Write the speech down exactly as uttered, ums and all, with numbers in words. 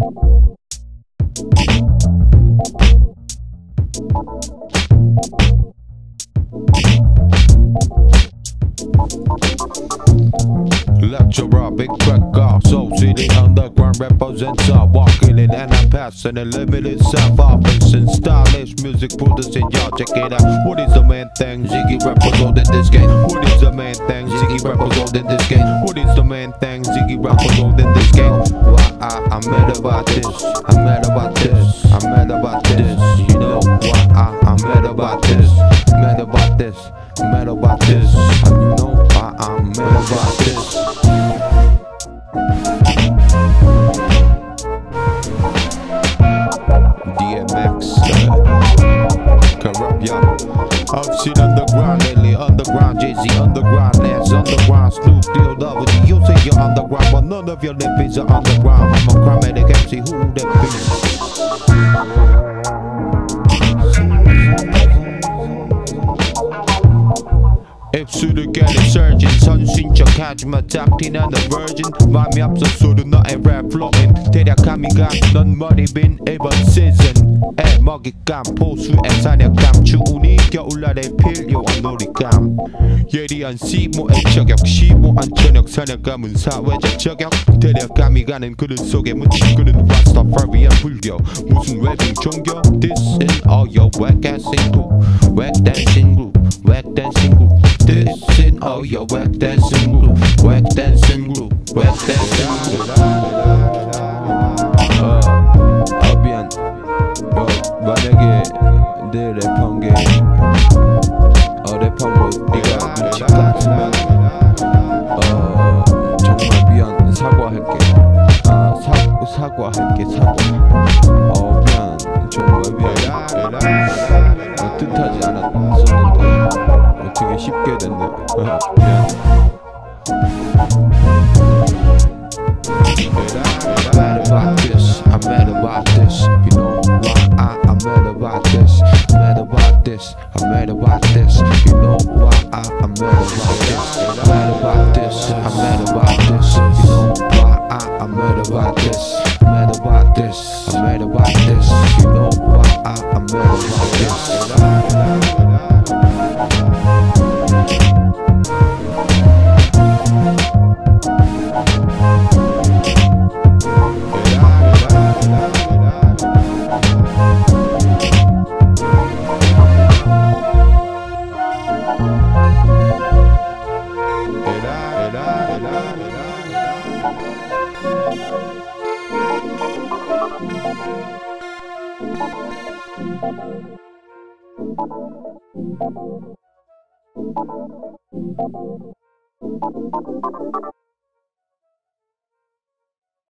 Lecturer, big cracker, Soul City underground representer. Walking in and I'm passing a limited self-offense and stylish music producing. Y'all check it out. What is the main thing? Ziggy represented this game. What is the main thing? Ziggy represented this game. What is the main thing? Ziggy represented this game. Why I, I'm mad about this. I'm mad about this. I'm mad about this. You know why I, I'm mad about this. Mad about this. Mad about this. And you know why I'm mad about this. D M X, uh, corrupt y'all. I've seen underground lately, underground Jay-Z, underground Nas, underground Snoop, Deal W. You say you're underground, but none of your lippies are underground. I'm a chromatic M C, who that be? 입술을 깨는 surgeon 선신척하지마 닥티나는 virgin 마음이 앞서서도 너의 rap flowing 대략 감이가 넌 머리 빈 이번 시즌에 먹잇감 포수의 사냥감 추운이 겨울날에 필요한 놀이감 예리한 시모의 저격 시모한 저녁 사냥감은 사회적 저격 대략 감이 가는 그릇 속에 묻힌 그는 Rastafarian 불교 무슨 웨빙 종교 This is all your whack dancing group whack dancing group whack dancing group This is all your whack dancing group whack dancing group whack dancing group 어, 어 미안 어, 만약에 내 랩한 게 어, 랩한 거 네가 눈치 같으면 어, 정말 미안 사과할게 아, 사, 사과할게 사과 어, 미안 정말 미안 어, 뜻하지 않았었는데 어떻게 쉽게 됐네 어, 미안 I'm mad about this, I'm mad about this. You know why I, I'm mad about this. I'm mad about this, I'm mad about this. You know why I, I'm mad about this. I'm mad about this, I'm mad about this. You know why I, I'm mad about this. I'm mad about this, I'm mad about this. You know why I, I'm mad about this. Thank you.